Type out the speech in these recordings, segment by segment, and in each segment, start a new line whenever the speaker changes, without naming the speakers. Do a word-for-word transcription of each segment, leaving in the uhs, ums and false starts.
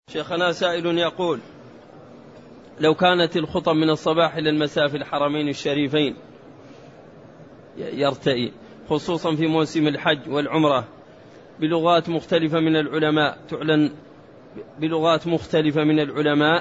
شيخنا سائل يقول: لو كانت الخطب من الصباح إلى المساء في الحرمين الشريفين يرتئي خصوصا في موسم الحج والعمرة بلغات مختلفة من العلماء تعلن بلغات مختلفة من العلماء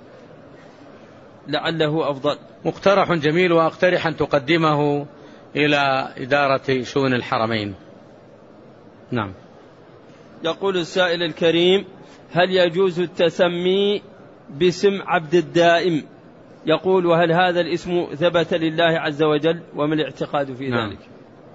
لعله أفضل.
مقترح جميل، وأقترح أن تقدمه إلى إدارة شؤون الحرمين. نعم.
يقول السائل الكريم: هل يجوز التسمي باسم عبد الدائم؟ يقول: وهل هذا الاسم ثبت لله عز وجل؟ وما الاعتقاد في
نعم.
ذلك؟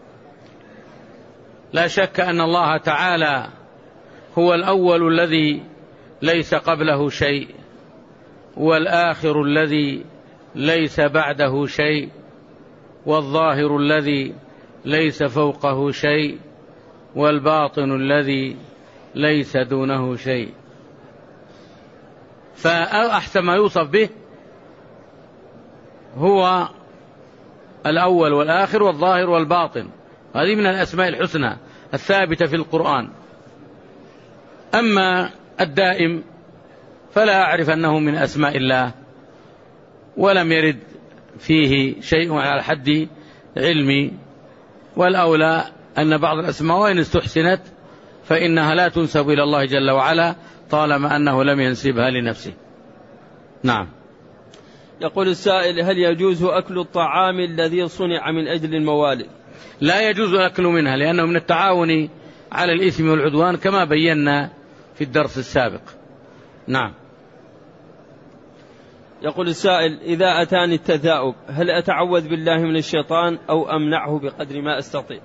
لا شك أن الله تعالى هو الأول الذي ليس قبله شيء، والآخر الذي ليس بعده شيء، والظاهر الذي ليس فوقه شيء، والباطن الذي ليس دونه شيء. فأحسن ما يوصف به هو الأول والآخر والظاهر والباطن، هذه من الأسماء الحسنى الثابتة في القرآن. أما الدائم فلا أعرف أنه من أسماء الله، ولم يرد فيه شيء على حد علمي، والأولى أن بعض الأسماء وإن استحسنت فإنها لا تنسب إلى الله جل وعلا طالما أنه لم ينسبها لنفسه. نعم.
يقول السائل: هل يجوز أكل الطعام الذي صنع من أجل الموالد؟
لا يجوز الأكل منها، لأنه من التعاون على الإثم والعدوان كما بينا في الدرس السابق. نعم.
يقول السائل: إذا أتاني التثاؤب هل أتعوذ بالله من الشيطان أو أمنعه بقدر ما أستطيع؟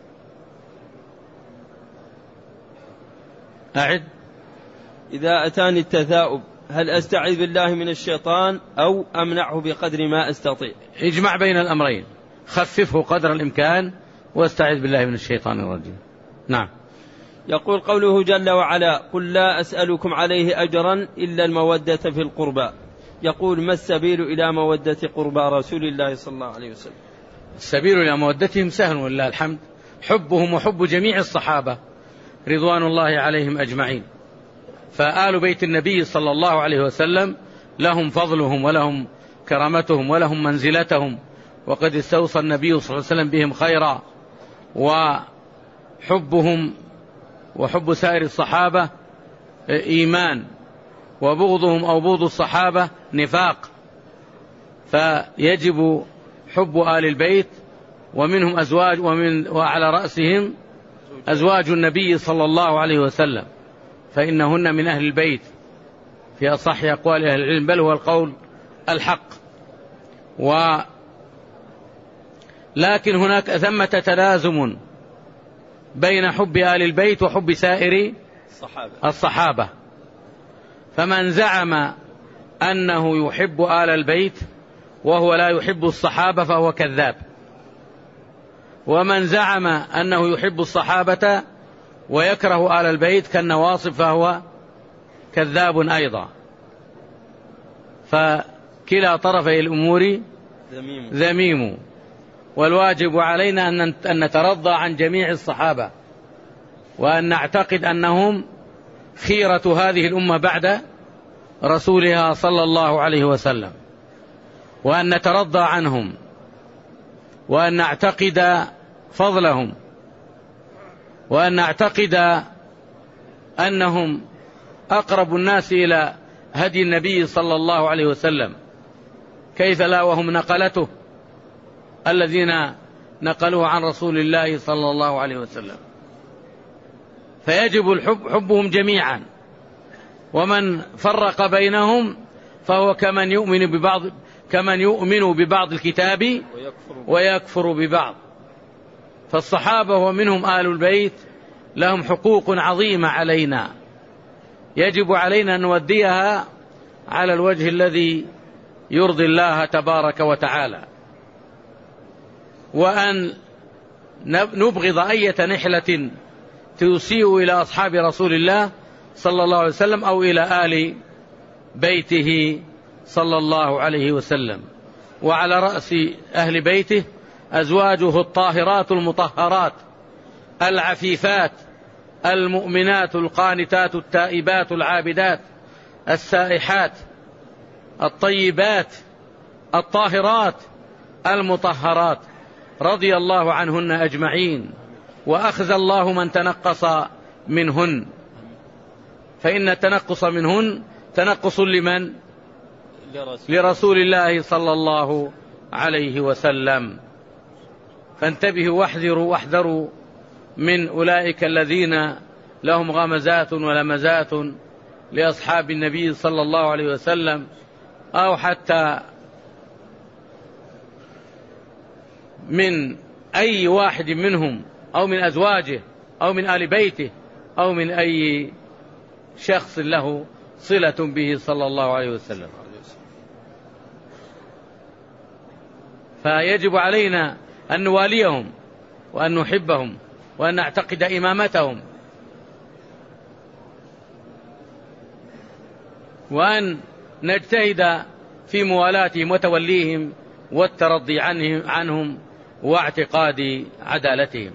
أعد.
إذا أتاني التثاؤب هل أستعذ بالله من الشيطان أو أمنعه بقدر ما أستطيع؟
اجمع بين الأمرين، خففه قدر الإمكان واستعذ بالله من الشيطان الرجيم. نعم.
يقول: قوله جل وعلا: قل لا أسألكم عليه أجرا إلا المودة في القربى، يقول: ما السبيل إلى مودة قربى رسول الله صلى الله عليه وسلم؟
السبيل إلى مودتهم سهل ولله الحمد، حبهم وحب جميع الصحابة رضوان الله عليهم أجمعين. فآل بيت النبي صلى الله عليه وسلم لهم فضلهم ولهم كرامتهم ولهم منزلتهم، وقد استوصى النبي صلى الله عليه وسلم بهم خيرا، وحبهم وحب سائر الصحابة إيمان، وبغضهم أو بغض الصحابة نفاق. فيجب حب آل البيت، ومنهم أزواج، ومن وعلى رأسهم أزواج النبي صلى الله عليه وسلم، فإنهن من أهل البيت في أصح أقوال أهل العلم، بل هو القول الحق. و لكن هناك ثمة تلازم بين حب آل البيت وحب سائر الصحابة. فمن زعم أنه يحب آل البيت وهو لا يحب الصحابة فهو كذاب، ومن زعم أنه يحب الصحابة ويكره آل البيت كالنواصب فهو كذاب أيضا. فكلا طرفي الأمور ذميم، والواجب علينا أن نترضى عن جميع الصحابة، وأن نعتقد أنهم خيرة هذه الأمة بعد رسولها صلى الله عليه وسلم، وأن نترضى عنهم، وأن نعتقد فضلهم، وأن نعتقد أنهم أقرب الناس إلى هدي النبي صلى الله عليه وسلم، كيف لا وهم نقلته الذين نقلوه عن رسول الله صلى الله عليه وسلم. فيجب الحب حبهم جميعا، ومن فرق بينهم فهو كمن يؤمن ببعض كمن يؤمن ببعض الكتاب ويكفر ببعض. فالصحابة ومنهم آل البيت لهم حقوق عظيمة علينا، يجب علينا أن نوديها على الوجه الذي يرضي الله تبارك وتعالى، وأن نبغض أي نحلة تسيء إلى أصحاب رسول الله صلى الله عليه وسلم أو إلى آل بيته صلى الله عليه وسلم. وعلى رأس أهل بيته أزواجه الطاهرات المطهرات العفيفات المؤمنات القانتات التائبات العابدات السائحات الطيبات الطاهرات المطهرات رضي الله عنهن أجمعين، وأخزى الله من تنقص منهن، فإن التنقص منهن تنقص لمن؟ لرسول الله صلى الله عليه وسلم. فانتبهوا واحذروا واحذروا من أولئك الذين لهم غمزات ولمزات لأصحاب النبي صلى الله عليه وسلم، أو حتى من أي واحد منهم، أو من أزواجه، أو من آل بيته، أو من أي شخص له صلة به صلى الله عليه وسلم. فيجب علينا أن نواليهم وأن نحبهم وأن نعتقد إمامتهم، وأن نجتهد في موالاتهم وتوليهم والترضي عنهم واعتقاد عدالتهم.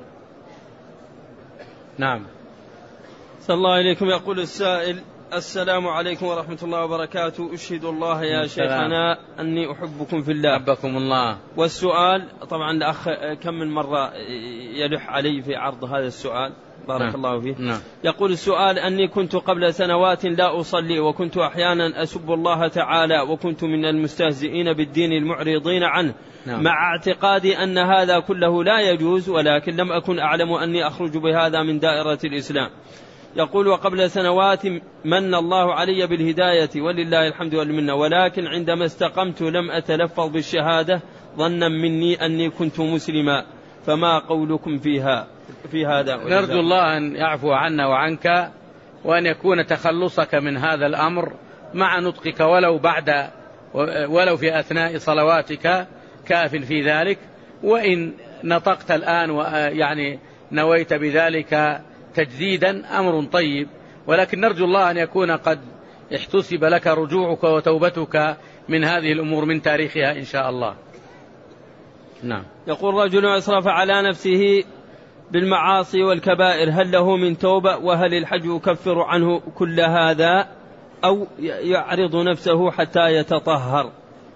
نعم.
صلى الله عليكم. يقول السائل: السلام عليكم ورحمة الله وبركاته، أشهد الله يا شيخنا أني أحبكم في الله.
أحبكم الله.
والسؤال طبعا الأخ كم من مرة يلح علي في عرض هذا السؤال، بارك نعم. الله فيه.
نعم.
يقول السؤال: أني كنت قبل سنوات لا أصلي، وكنت أحيانا أسب الله تعالى، وكنت من المستهزئين بالدين المعرضين عنه، نعم. مع اعتقادي أن هذا كله لا يجوز، ولكن لم أكن أعلم أني أخرج بهذا من دائرة الإسلام. يقول: وقبل سنوات من الله علي بالهداية ولله الحمد والمنة، ولكن عندما استقمت لم أتلفظ بالشهادة ظنا مني أني كنت مسلما، فما قولكم فيها في هذا؟
نرجو الله أن يعفو عنا وعنك، وأن يكون تخلصك من هذا الأمر مع نطقك ولو بعد ولو في أثناء صلواتك كاف في ذلك. وإن نطقت الآن ويعني نويت بذلك تجديدا أمر طيب، ولكن نرجو الله أن يكون قد احتسب لك رجوعك وتوبتك من هذه الأمور من تاريخها إن شاء الله. نعم.
يقول: رجل أسرف على نفسه بالمعاصي والكبائر، هل له من توبة؟ وهل الحج يكفر عنه كل هذا، أو يعرض نفسه حتى يتطهر؟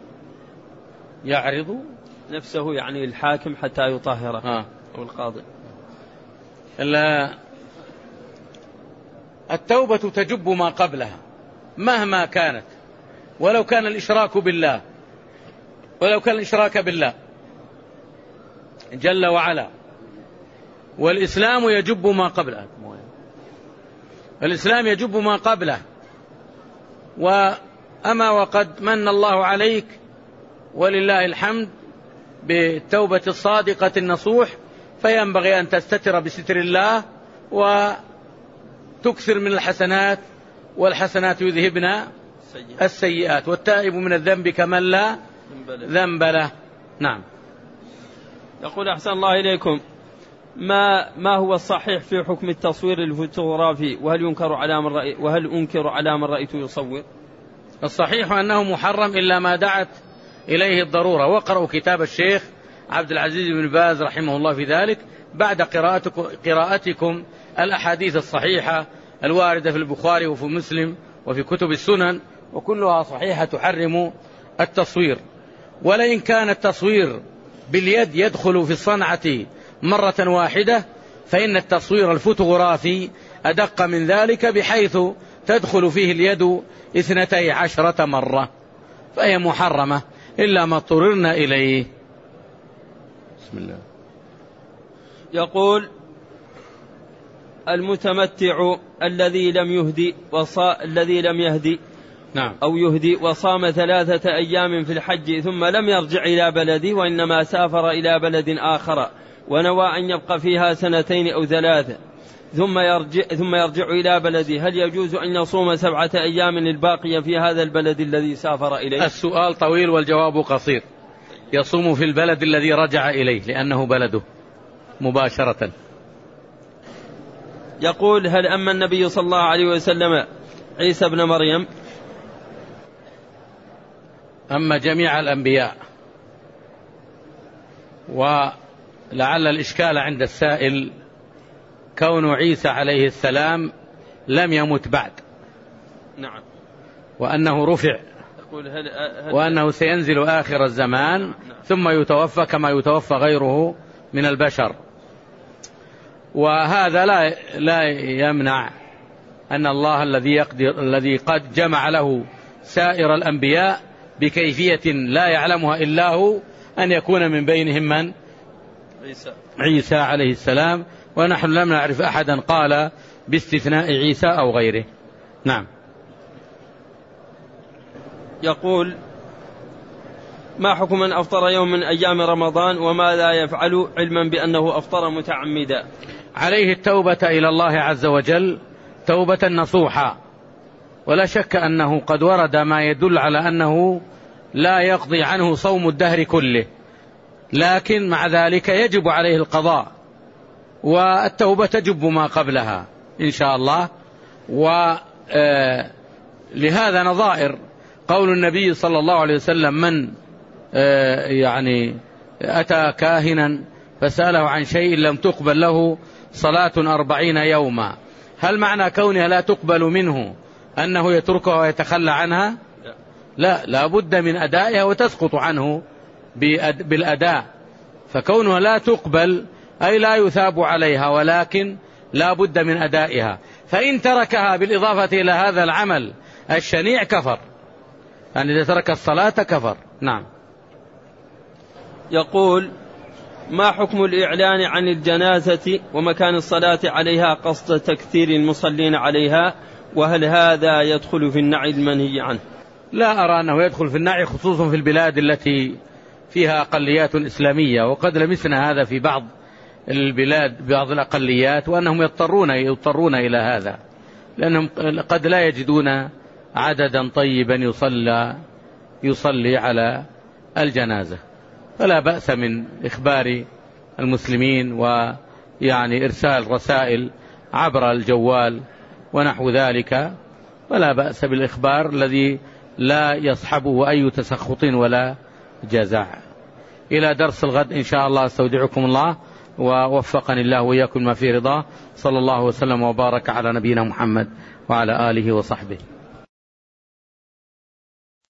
يعرض
نفسه يعني الحاكم حتى يطهره
آه.
أو القاضي.
التوبة تجب ما قبلها مهما كانت، ولو كان الإشراك بالله ولو كان الإشراك بالله جل وعلا. والإسلام يجب ما قبله، الإسلام يجب ما قبله. وأما وقد من الله عليك ولله الحمد بالتوبة الصادقة النصوح، فينبغي أن تستتر بستر الله وتكثر من الحسنات، والحسنات يذهبن السيئات، والتائب من الذنب كمن لا ذنب له. نعم.
يقول: أحسن الله إليكم، ما ما هو الصحيح في حكم التصوير الفوتوغرافي، وهل ينكر على من رأي وهل أنكر على من رأيته يصور؟
الصحيح أنه محرم إلا ما دعت إليه الضرورة. وقرأوا كتاب الشيخ عبد العزيز بن باز رحمه الله في ذلك بعد قراءتكم, قراءتكم الأحاديث الصحيحة الواردة في البخاري وفي مسلم وفي كتب السنن، وكلها صحيحة تحرم التصوير. ولئن كان التصوير باليد يدخل في الصنعة مرة واحدة، فإن التصوير الفوتوغرافي أدق من ذلك، بحيث تدخل فيه اليد اثنتي عشرة مرة، فهي محرمة إلا ما اضطررنا إليه. بسم الله.
يقول: المتمتع الذي لم يهدي وصا الذي لم يهدي
نعم.
أو يهدي وصام ثلاثة أيام في الحج ثم لم يرجع إلى بلده، وإنما سافر إلى بلد آخر ونوى أن يبقى فيها سنتين أو ثلاثة ثم يرجع, ثم يرجع إلى بلده، هل يجوز أن يصوم سبعة أيام الباقية في هذا البلد الذي سافر إليه؟
السؤال طويل والجواب قصير. يصوم في البلد الذي رجع إليه لأنه بلده مباشرة.
يقول: هل أما النبي صلى الله عليه وسلم عيسى بن مريم؟
أما جميع الأنبياء. ولعل الإشكال عند السائل كون عيسى عليه السلام لم يمت بعد.
نعم.
وأنه رفع وأنه سينزل آخر الزمان ثم يتوفى كما يتوفى غيره من البشر. وهذا لا لا يمنع أن الله الذي يقدر الذي قد جمع له سائر الأنبياء بكيفية لا يعلمها إلا هو أن يكون من بينهم من؟ عيسى, عيسى عليه السلام، ونحن لم نعرف أحدا قال باستثناء عيسى أو غيره. نعم.
يقول: ما حكم من أفطر يوم من أيام رمضان وما لا يفعل علما بأنه أفطر متعمدا؟
عليه التوبة إلى الله عز وجل توبة نصوحة، ولا شك أنه قد ورد ما يدل على أنه لا يقضي عنه صوم الدهر كله، لكن مع ذلك يجب عليه القضاء، والتوبة تجب ما قبلها إن شاء الله. ولهذا نظائر قول النبي صلى الله عليه وسلم: من يعني أتى كاهنا فسأله عن شيء لم تقبل له صلاة أربعين يوما، هل معنى كونها لا تقبل منه أنه يتركها ويتخلى عنها؟ لا، لا بد من أدائها وتسقط عنه بالأداء. فكونها لا تقبل أي لا يثاب عليها، ولكن لا بد من أدائها. فإن تركها بالإضافة إلى هذا العمل الشنيع كفر، يعني إذا ترك الصلاة كفر. نعم.
يقول: ما حكم الإعلان عن الجنازة ومكان الصلاة عليها قصد تكثير المصلين عليها، وهل هذا يدخل في النعي المنهي عنه؟
لا أرى أنه يدخل في النعي، خصوصا في البلاد التي فيها أقليات إسلامية، وقد لمسنا هذا في بعض البلاد بعض الأقليات، وأنهم يضطرون يضطرون إلى هذا لأنهم قد لا يجدون عددا طيبا يصلى يصلي على الجنازة. فلا بأس من إخبار المسلمين ويعني إرسال رسائل عبر الجوال ونحو ذلك، ولا بأس بالإخبار الذي لا يصحبه أي تسخط ولا جزع. إلى درس الغد إن شاء الله. استودعكم الله ووفقني الله وإياكم ما في رضاه. صلى الله وسلم وبارك على نبينا محمد وعلى آله وصحبه.